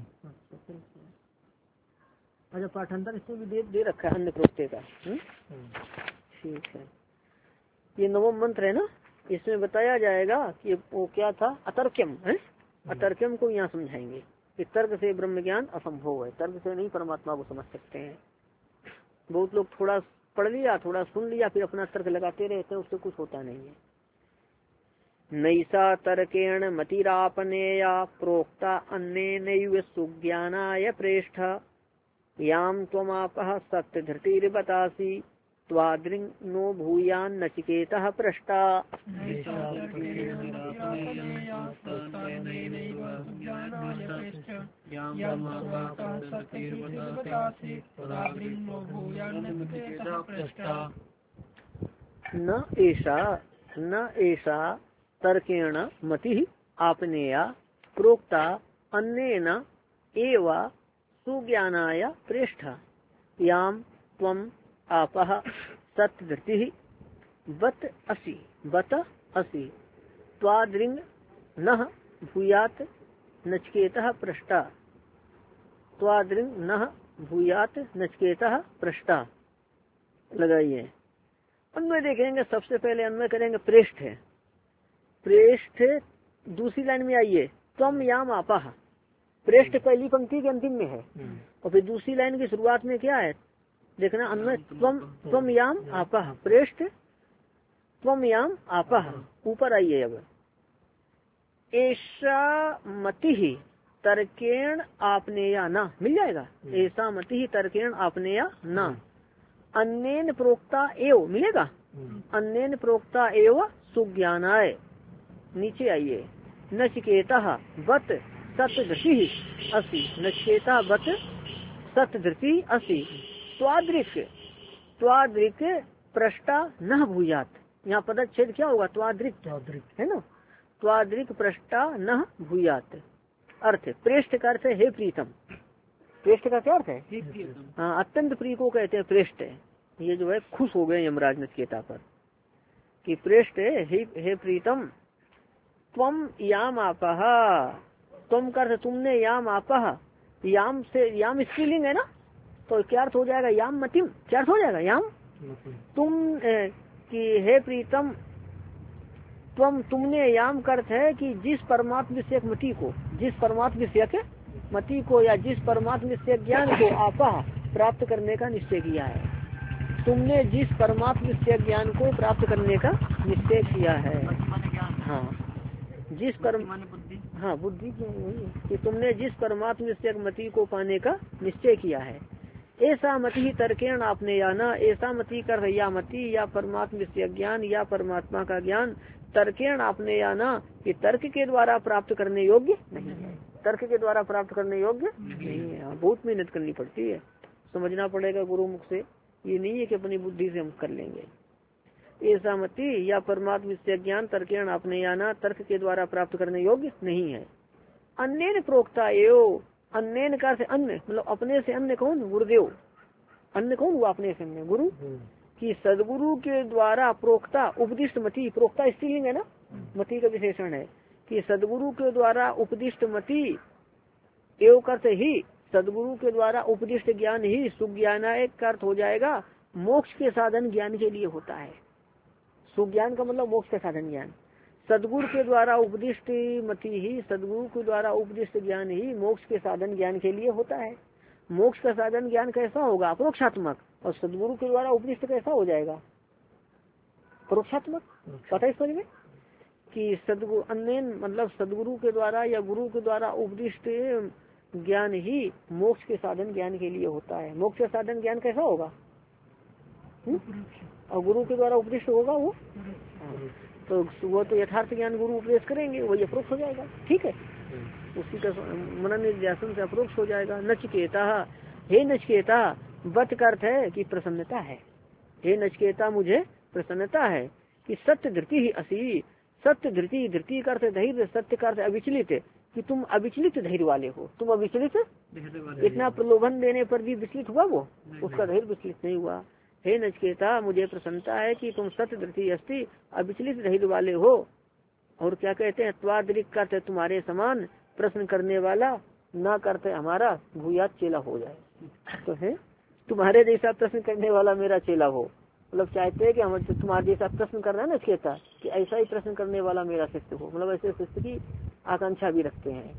अच्छा पाठांतर इसमें भी दे, दे रखा है अन्य प्रोक्ते का। ठीक है, ये नवम मंत्र है ना, इसमें बताया जाएगा कि वो क्या था, अतर्क्यम है। अतर्क्यम को यहाँ समझाएंगे कि तर्क से ब्रह्म ज्ञान असंभव है, तर्क से नहीं परमात्मा को समझ सकते हैं। बहुत लोग थोड़ा पढ़ लिया, थोड़ा सुन लिया, फिर अपना तर्क लगाते रहते हैं, उससे कुछ होता नहीं है। नैसा तर्केण मतिरापनेया प्रोक्ता अन्येनैव सुज्ञानाय प्रेष्ठ याम त्वमापः सत्य धृतिर्बतासि त्वादृङ्नो भूयान् नचिकेतः पृष्टा। न ऐसा न ऐसा तर्केण मति आपनेया प्रोक्ता अन्येन एव सुज्ञानाय प्रेष्ठ याम त्वम आपः सत्धृति बत असि बत असि त्वादृङ् नः भूयात् नचिकेतः पृष्टा त्वादृङ् नः भूयात् नचिकेतः पृष्टा। लगाइए, अन्वय देखेंगे। सबसे पहले अन्वय करेंगे प्रेष्ठ है, प्रेष्ठ दूसरी लाइन में आइए, त्वम याम आपः। प्रेष्ठ पहली पंक्ति के अंतिम में है और फिर दूसरी लाइन की शुरुआत में क्या है देखना, अन्वय त्वम त्वम याम आपः, प्रेष्ठ त्वम याम आपः। ऊपर आइए, अब ऐसा मति ही तर्केण आपनेया ना, मिल जाएगा, ऐसा मति ही तर्केण आपनेया ना, अन्येन प्रोक्ता एव मिलेगा, अन्येन प्रोक्ता एव सुज्ञानाय। नीचे आइए, नचिकेतः बत सतधृति असि, नचिकेता बत सतधृति असि त्वादृक् त्वादृक् पृष्ठा न भूयात। यहाँ पदच्छेद क्या होगा, त्वादृक् है ना, त्वादृक् पृष्ठा न भूयात। अर्थ प्रेष्ठ का अर्थ है हे प्रीतम। प्रेष्ठ का क्या अर्थ है, हाँ, अत्यंत प्रिय को कहते हैं प्रेष्ठ। ये जो है खुश हो गए यमराज नचिकेता पर कि प्रेष्ठ हे, हे प्रीतम त्वम याम आपः, तुम कर तुमने याम आपः, याम से याम स्त्रीलिंग है ना, तो क्या अर्थ हो जाएगा, याम मतिम, क्या अर्थ हो जाएगा, याम तुम ए, कि हे प्रीतम तुम तुमने याम का अर्थ है कि जिस परमात्म विषयक मति को, जिस परमात्म विषयक मति को या जिस परमात्म विषयक ज्ञान को आपः प्राप्त करने का निश्चय किया है। तुमने जिस परमात्म विषयक ज्ञान को प्राप्त करने का निश्चय किया है, हाँ जिस परम हाँ बुद्धि कि तुमने जिस परमात्म विषयक मति को पाने का निश्चय किया है। ऐसा मति ही तर्केण आपने या ना, ऐसा मति कर या मति या परमात्म विषयक ज्ञान या परमात्मा का ज्ञान तर्केण आपने या ना, कि तर्क के द्वारा प्राप्त करने योग्य नहीं है, तर्क के द्वारा प्राप्त करने योग्य नहीं है। बहुत मेहनत करनी पड़ती है, समझना पड़ेगा गुरु मुख से, ये नहीं है कि अपनी बुद्धि से हम कर लेंगे। ऐसा मति या परमात्म विषय ज्ञान तर्केण आपने या ना, तर्क के द्वारा प्राप्त करने योग्य नहीं है। अन्य प्रोक्ता एवं, अन्य का से अन्य मतलब अपने से अन्य कौन, गुरुदेव। अन्य कौन हुआ, अपने से अन्य गुरु, कि सदगुरु के द्वारा प्रोक्ता उपदिष्ट मति, प्रोक्ता स्त्रीलिंग है ना, मति का विशेषण है कि सदगुरु के द्वारा उपदिष्ट मति एवं करते ही सदगुरु के द्वारा उपदिष्ट ज्ञान ही सुज्ञानाय का अर्थ हो जाएगा, मोक्ष के साधन ज्ञान के लिए होता है। सुज्ञान का मतलब मोक्ष का साधन ज्ञान। सदगुरु के द्वारा उपदिष्ट मति ही, सदगुरु के द्वारा उपदिष्ट ज्ञान ही मोक्ष के साधन ज्ञान के लिए होता है। मोक्ष का साधन ज्ञान कैसा होगा, अप्रोक्षात्मक, और सदगुरु के द्वारा उपदिष्ट कैसा हो जाएगा, परोक्षात्मक पता है समझ में कि सदगुरु अन्य मतलब सदगुरु के द्वारा या गुरु के द्वारा उपदिष्ट ज्ञान ही मोक्ष के साधन ज्ञान के लिए होता है। मोक्ष का साधन ज्ञान कैसा होगा? हुँ? और गुरु के द्वारा उपदिष्ट होगा वो, तो वो तो यथार्थ ज्ञान गुरु उपदेश करेंगे, वही अप्रोक्ष हो जाएगा। ठीक है, उसी का मनन निध्यासन से अप्रोक्ष हो जाएगा। नचिकेता, हे नचिकेता, वत का अर्थ है कि प्रसन्नता है। हे नचिकेता, मुझे प्रसन्नता है कि सत्य धृति ही असी, सत्य धृति, धृति का अर्थ धैर्य, सत्य का अर्थ अविचलित, कि तुम अविचलित धैर्य वाले हो। तुम अविचलित, इतना प्रलोभन देने पर भी विचलित हुआ वो, उसका धैर्य विचलित नहीं हुआ। हे नचिकेता, मुझे प्रसन्नता है कि तुम सत्य धृति अस्ति, अविचलित धैर्य वाले हो। और क्या कहते हैं? त्वादृक् करते तुम्हारे समान, प्रश्न करने वाला, ना करते हमारा भूयात चेला हो जाए। तो है तुम्हारे जैसा प्रश्न करने वाला मेरा चेला हो, मतलब चाहते हैं कि हम तुम्हारे जैसा प्रश्न करना है ना नचिकेता, कि ऐसा ही प्रश्न करने वाला मेरा शिष्य हो, मतलब ऐसे शिष्य की आकांक्षा भी रखते हैं।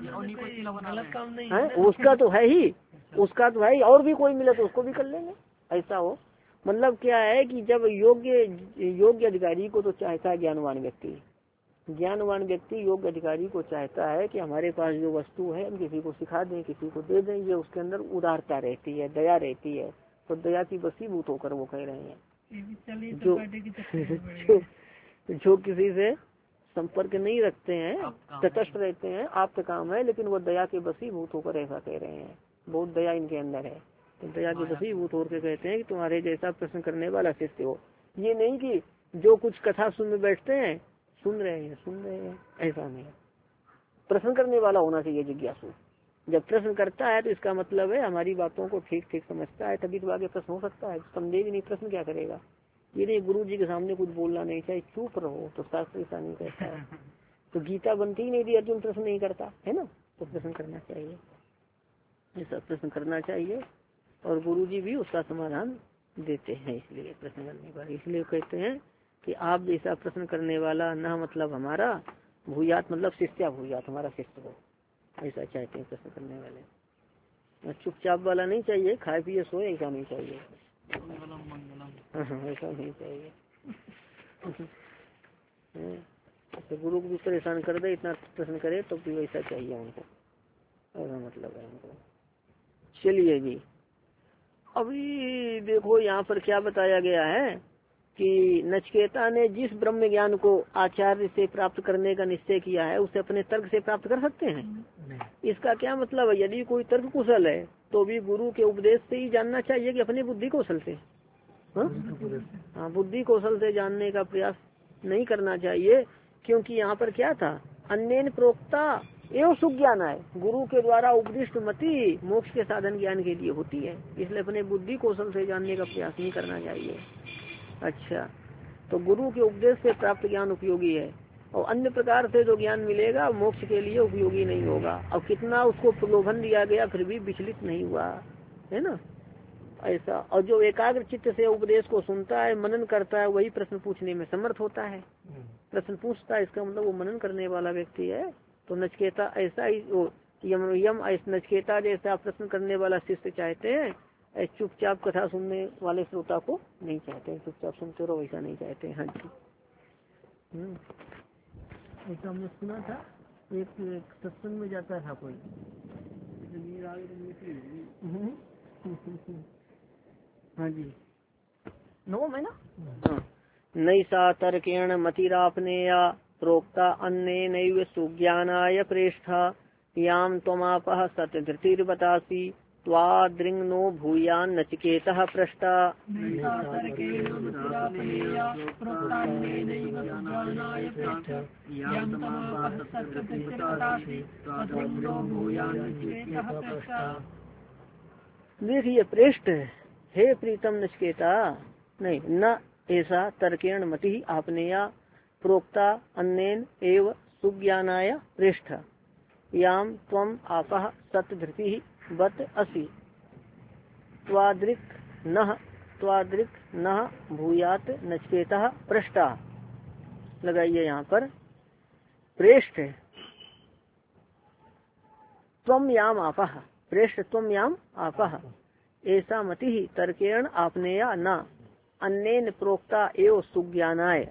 गलत काम नहीं है, उसका तो है ही, उसका तो है ही, और भी कोई मिले तो उसको भी कर लेंगे, ऐसा हो। मतलब क्या है कि जब योग्य योग्य अधिकारी को तो चाहता है ज्ञानवान व्यक्ति, ज्ञानवान व्यक्ति योग्य अधिकारी को चाहता है कि हमारे पास जो वस्तु है हम किसी को सिखा दें, किसी को दे दें, ये उसके अंदर उदारता रहती है, दया रहती है, तो दया की वशीभूत होकर वो कह रहे हैं। जो जो, जो किसी से संपर्क नहीं रखते हैं, तटस्थ रहते हैं, आपका काम है, लेकिन वो दया के वशीभूत होकर ऐसा कह रहे हैं, बहुत दया इनके अंदर है, तो दया के वशीभूत होकर कहते हैं कि तुम्हारे जैसा प्रश्न करने वाला शिष्य हो। ये नहीं कि जो कुछ कथा सुनने बैठते हैं, सुन रहे हैं सुन रहे हैं ऐसा नहीं, प्रश्न करने वाला होना चाहिए जिज्ञासु। जब प्रश्न करता है तो इसका मतलब है हमारी बातों को ठीक ठीक समझता है, तभी तो आगे प्रश्न हो सकता है। संदेह भी नहीं, प्रश्न क्या करेगा? ये नहीं गुरु जी के सामने कुछ बोलना नहीं चाहिए, चुप रहो, तो शास्त्र ऐसा नहीं कहता है। तो गीता बनती ही नहीं थी अर्जुन प्रश्न नहीं करता है ना, तो प्रश्न करना चाहिए, ऐसा प्रश्न करना चाहिए, और गुरु जी भी उसका समाधान देते हैं। इसलिए प्रश्न करने वाले, इसलिए कहते हैं कि आप जैसा प्रश्न करने वाला, न मतलब हमारा भूयात मतलब शिष्या भूयात, हमारा शिष्य हो, ऐसा चाहते हैं प्रश्न करने वाले। चुपचाप वाला नहीं चाहिए, खाए पिए सोए, ऐसा नहीं चाहिए, ऐसा नहीं चाहिए। तो गुरु को भी परेशान कर दे, इतना प्रश्न करे तो भी वैसा चाहिए उनको, ऐसा मतलब है उनको। चलिए जी, अभी देखो यहाँ पर क्या बताया गया है कि नचिकेता ने जिस ब्रह्म ज्ञान को आचार्य से प्राप्त करने का निश्चय किया है, उसे अपने तर्क से प्राप्त कर सकते हैं। इसका क्या मतलब है? यदि कोई तर्क कुशल है तो भी गुरु के उपदेश से ही जानना चाहिए कि अपने बुद्धि कौशल से, हाँ बुद्धि कौशल से जानने का प्रयास नहीं करना चाहिए। क्योंकि यहाँ पर क्या था? अन्येन प्रोक्ता एवं सुज्ञान है, गुरु के द्वारा उपदिष्ट मति मोक्ष के साधन ज्ञान के लिए होती है, इसलिए अपने बुद्धि कौशल से जानने का प्रयास नहीं करना चाहिए। अच्छा, तो गुरु के उपदेश से प्राप्त ज्ञान उपयोगी है, और अन्य प्रकार से जो ज्ञान मिलेगा मोक्ष के लिए उपयोगी नहीं होगा। अब कितना उसको प्रलोभन दिया गया फिर भी विचलित नहीं हुआ, है ना, ऐसा। और जो एकाग्र चित्त से उपदेश को सुनता है, मनन करता है, वही प्रश्न पूछने में समर्थ होता है। प्रश्न पूछता है, इसका मतलब वो मनन करने वाला व्यक्ति है। तो नचिकेता ऐसा ही यम यम नचिकेता जैसा प्रश्न करने वाला शिष्य चाहते हैं, चुपचाप कथा सुनने वाले श्रोता को नहीं चाहते हैं, चुपचाप सुनते रहो ऐसा नहीं चाहते हैं। हाँ जी, ऐसा हमने सुना था, एक सत्संग में जाता था कोई, हाँ जी नो मैं ना हाँ। नई सा तर्केण मतिरापने या प्रोक्ता अन्य नैव सुज्ञानाय प्रेष्ठा याम त्वमापः सत्यधृतिर्बतासि त्वादृङ्नो भूयान् नचिकेतः पृष्टा। देखिए पृष्ठ, हे प्रीतम नचिकेता, नहीं न ऐसा तर्केण मति आपने या प्रोक्ता अन्येन एव सुज्ञानाय पृष्ठ याम त्वम आपः सत्यधृति बत असि त्वादृक् नः त्वादृक् नः भूयात नचिकेतः पृष्ठा। लगाइए यहाँ पर प्रेष्ठ त्वम याम आपः, प्रेष्ठ त्वम याम आपः, ऐसा मति तर्केण आपने या न, अन्येन प्रोक्ता एवं सुज्ञानाय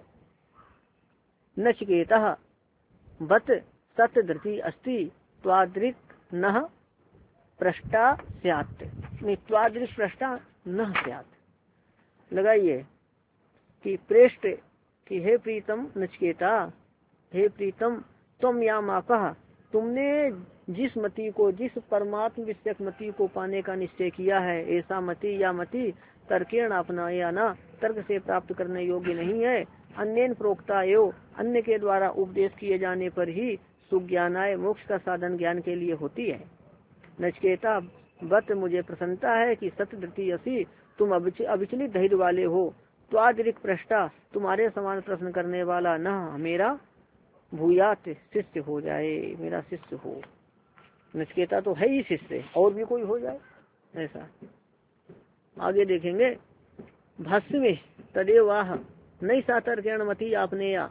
नचिकेतः बत सत्य धृति अस्ति त्वादृक न पृष्ठा स्यात्। त्वादृक पृष्ठा न स्यात् लगाइए कि प्रेष्ठ कि हे प्रीतम नचिकेता, हे प्रीतम तुम या मापह, तुमने जिस मति को, जिस परमात्म विषयक मति को पाने का निश्चय किया है, ऐसा मति या मति तर्केण अपना या ना, तर्क से प्राप्त करने योग्य नहीं है। अन्येन प्रोक्ता एवं अन्य के द्वारा उपदेश किए जाने पर ही सुज्ञानाय मोक्ष का साधन ज्ञान के लिए होती है। नचिकेता बत मुझे प्रसन्नता है कि सत्य धृति असी तुम अविचलित धैर्य वाले हो। त्वादृक पृष्ठा तुम्हारे समान प्रश्न करने वाला न मेरा भूयात शिष्य हो जाए, मेरा शिष्य हो। नचिकेता तो है ही शिष्य, और भी कोई हो जाए ऐसा। आगे देखेंगे भाष्य में तदेवाह नैसा तर्केण मति आपने या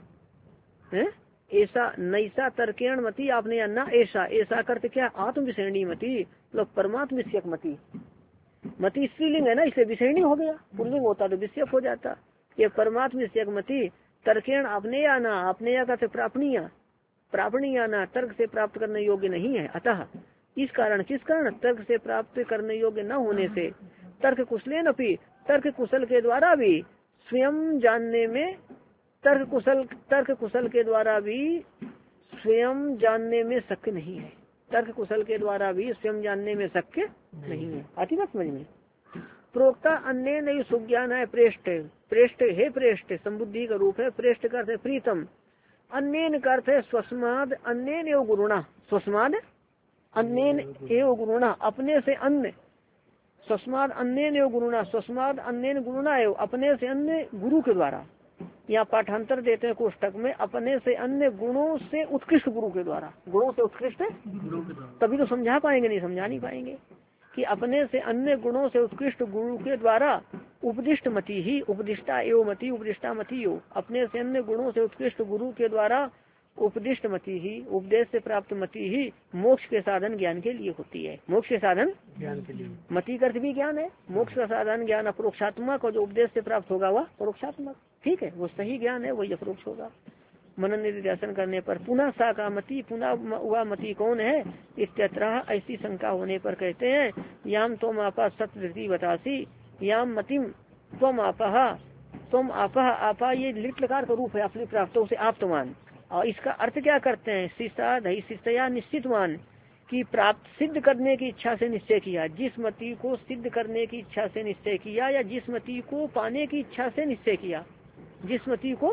ऐसा, नैसा तर्केण मति आपने या ना ऐसा, ऐसा करते क्या आत्म विषयणी मति, मतलब परमात्म विषयक मति। मति स्त्रीलिंग है ना, इसे विषयणी हो गया, पुल्लिंग होता तो विषयक हो जाता। ये परमात्म विषयक मति तर्केण आपने या ना, आपने या करते प्रापणीय, प्रापणीय ना तर्क से प्राप्त करने योग्य नहीं है। अतः इस कारण, किस कारण, तर्क से प्राप्त करने योग्य न होने से तर्क कुशलेन अपि, तर्क कुशल के द्वारा भी स्वयं जानने में, तर्क कुशल तर्क कुशल के द्वारा भी स्वयं जानने में शक्य नहीं है। तर्क कुशल के द्वारा भी स्वयं जानने में शक्य नहीं है। आती बात समझ में। प्रोक्ता अन्य नहीं सुज्ञान है प्रेष्ठ, प्रेष्ठ है प्रेष्ठ संबुद्धि का रूप है। प्रेष्ठ का अर्थ है प्रीतम, अन्य का अर्थ है स्वस्माद अन्य एवं गुरुणा, स्वस्माद अन्य एवं गुरुणा अपने से अन्य, स्वस्माद अन्य एवं गुरुणा, स्वस्माद अन्य गुरुणा एवं अपने से अन्य गुरु के द्वारा। यहाँ पाठांतर देते हैं कोष्टक में, अपने से अन्य गुणों से उत्कृष्ट गुरु के द्वारा। गुणों से उत्कृष्ट तभी तो समझा पाएंगे, नहीं समझा नहीं पाएंगे। कि अपने से अन्य गुणों से उत्कृष्ट गुरु के द्वारा उपदिष्ट मति ही, उपदिष्टा एवं मति, उपदिष्टा मति यो, अपने से अन्य गुणों से उत्कृष्ट गुरु के द्वारा उपदिष्ट मति ही, उपदेश से प्राप्त मति ही मोक्ष के साधन ज्ञान के लिए होती है। मोक्ष के साधन ज्ञान के लिए मति का अर्थ भी ज्ञान है। मोक्ष का साधन ज्ञान अपरोक्षात्मक, और जो उपदेश से प्राप्त होगा वह परोक्षात्मक। ठीक है, वो सही ज्ञान है, वही अपरोक्ष होगा। मनन निधिध्यासन करने पर पुनः सा का मति, पुनः वह मति कौन है, इत्यत्र ऐसी शंका होने पर कहते हैं याम तुम आपा सत्य बतासी, याम मतिम तुम आपा, तुम आपा, आपा ये लिट लकार का रूप है, अपनी प्राप्तों से आप्तमान। और इसका अर्थ क्या करते हैं, शिष्टा दही शिष्टया निश्चितवान, की प्राप्त सिद्ध करने की इच्छा से निश्चय किया। जिस मति को सिद्ध करने की इच्छा से निश्चय किया, या जिस मति को पाने की इच्छा से निश्चय किया, जिस मति को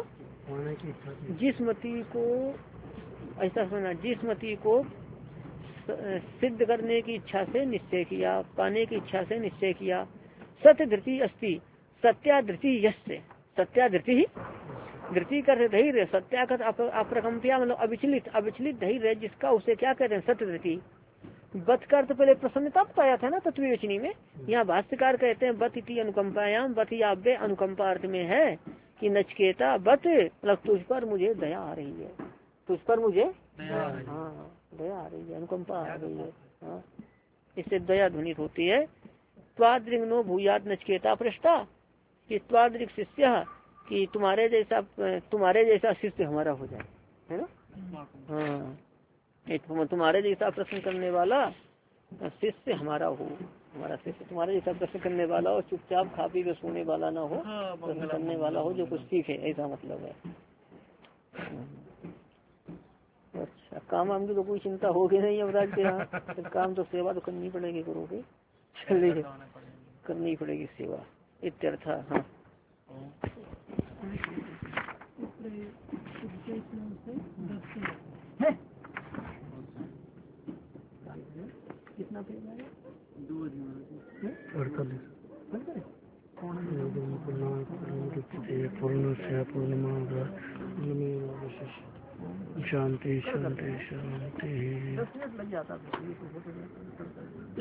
जिस मति को ऐसा सुना, जिस मति को सिद्ध करने की इच्छा से निश्चय किया, पाने की इच्छा से निश्चय किया। सत्य धृति अस्ति, सत्याधृति यस्य, सत्याधृति ही धृति कर धैर्य, सत्यागत अप्रकम्पिया मतलब अविचलित, अविचलित धैर्य जिसका, उसे क्या कहते हैं सत्य धृति। बत का अर्थ पहले प्रसन्नता बताया था ना तत्ववेचनी में। यहाँ भाष्यकार कहते हैं बत इति अनुकंपायाम, बत याव्य अनुकंपा अर्थ में है कि नचकेता बत मतलब तुझ पर मुझे दया आ रही है, तुझ पर मुझे हाँ दया आ रही है, अनुकंपा आ रही है। हाँ, इससे दया ध्वनित होती है। त्वादृग नो भूयात नचकेता पृष्ठा, कि त्वादृग शिष्य, कि तुम्हारे जैसा तुम्हारे जैसा शिष्य हमारा हो जाए, है ना। हाँ, तुम्हारे जैसा प्रश्न करने वाला शिष्य हमारा हो, हमारा शिष्य तुम्हारे जैसा प्रश्न करने वाला हो, चुपचाप खा पी के सोने वाला ना हो, प्रश्न करने वाला हो जो कुछ सीखे, ऐसा मतलब है। अच्छा, काम वाम की तो कोई चिंता होगी नहीं अब राज्य यहाँ, काम तो सेवा तो करनी पड़ेगी गुरु की, चलिए करनी पड़ेगी सेवा इत्यर्थ। हाँ कितना पेज आएगा? अड़तालीस। शांति शांति शांति।